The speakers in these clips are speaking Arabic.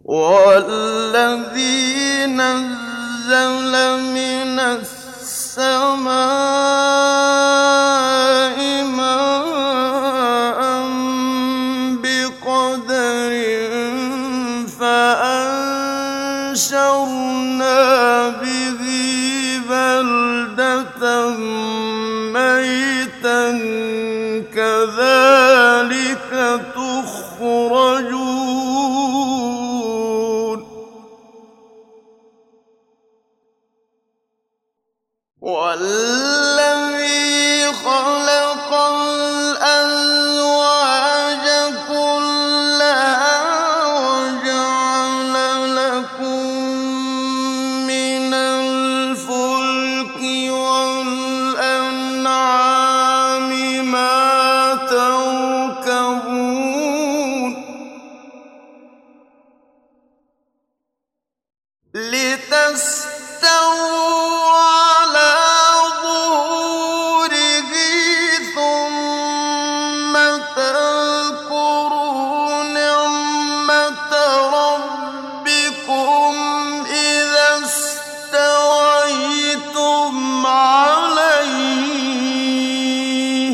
والذي نزل من السماء ماء بقدر فأنشرنا به بلدة ميتا كذلك تخرجون والذي خلق الأزواج كلها وجعل لكم من الفلك والأنعام ما تركبون لتستووا على ظهوره ثم تذكروا نعمة ربكم إذا استويتم عليه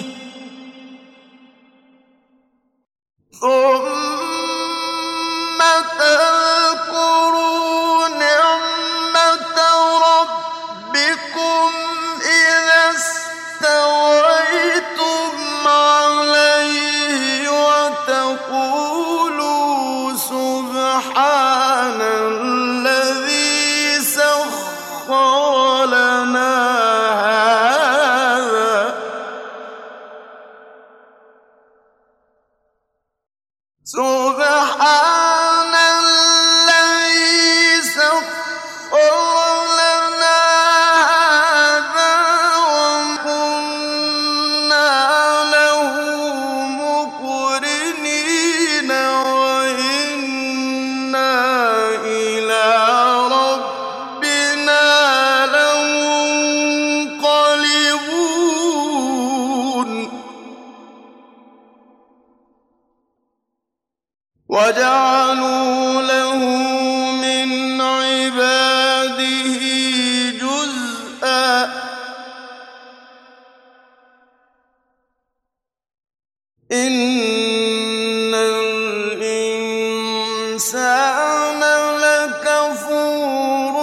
ثم تذكروا نعمة ربكم إذا استويتم عليه وتقولوا سبحان الذي سخر لنا هذا سبحان الذي سخر لنا هذا وما كنا له مقرنين وإنا إلى ربنا لمنقلبون وجعلوا له من عباده جزءا إن الإنسان لكفور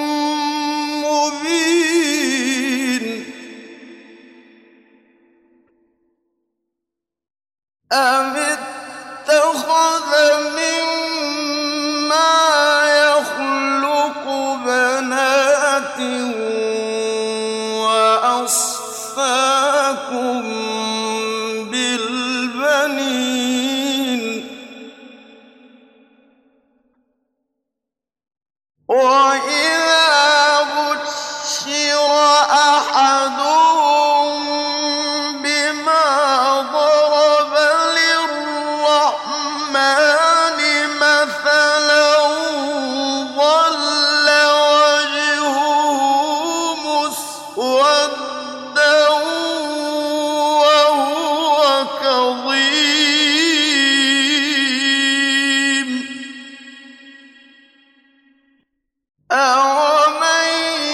مبين أم اتخذ مما يخلق بنات وأصفاكم بالبنين وإذا بشر أحدهم بما ضرب للرحمن مثلا ظل وجهه مسودا وهو كظيم أَوَمَن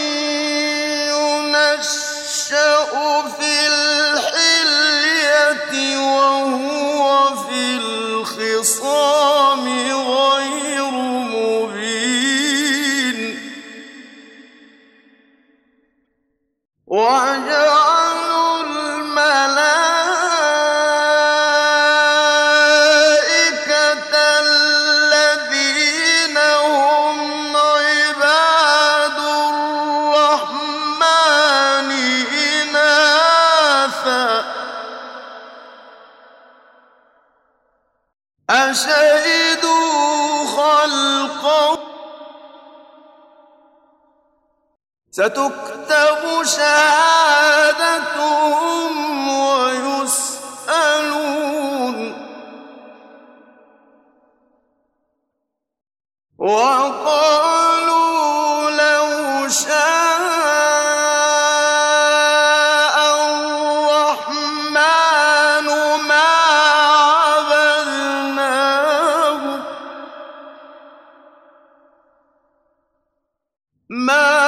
يُنَشَّأُ فِي الْحِلْيَةِ وَهُوَ فِي الْخِصَامِ غَيْرُ مُبِينٍ وَجَعَلُوا الْمَلَائِكَةَ الَّذِينَ هُمْ عِبَادُ الرَّحْمَنِ إِنَاثًا أَشَهِدُوا خَلْقَهُمْ سَتُكْتَبُ شَهَادَتُهُمْ وَيُسْأَلُونَ وَقَالُوا لَوْ شَاءَ الرَّحْمَنُ مَا عَبَدْنَاهُمْ ما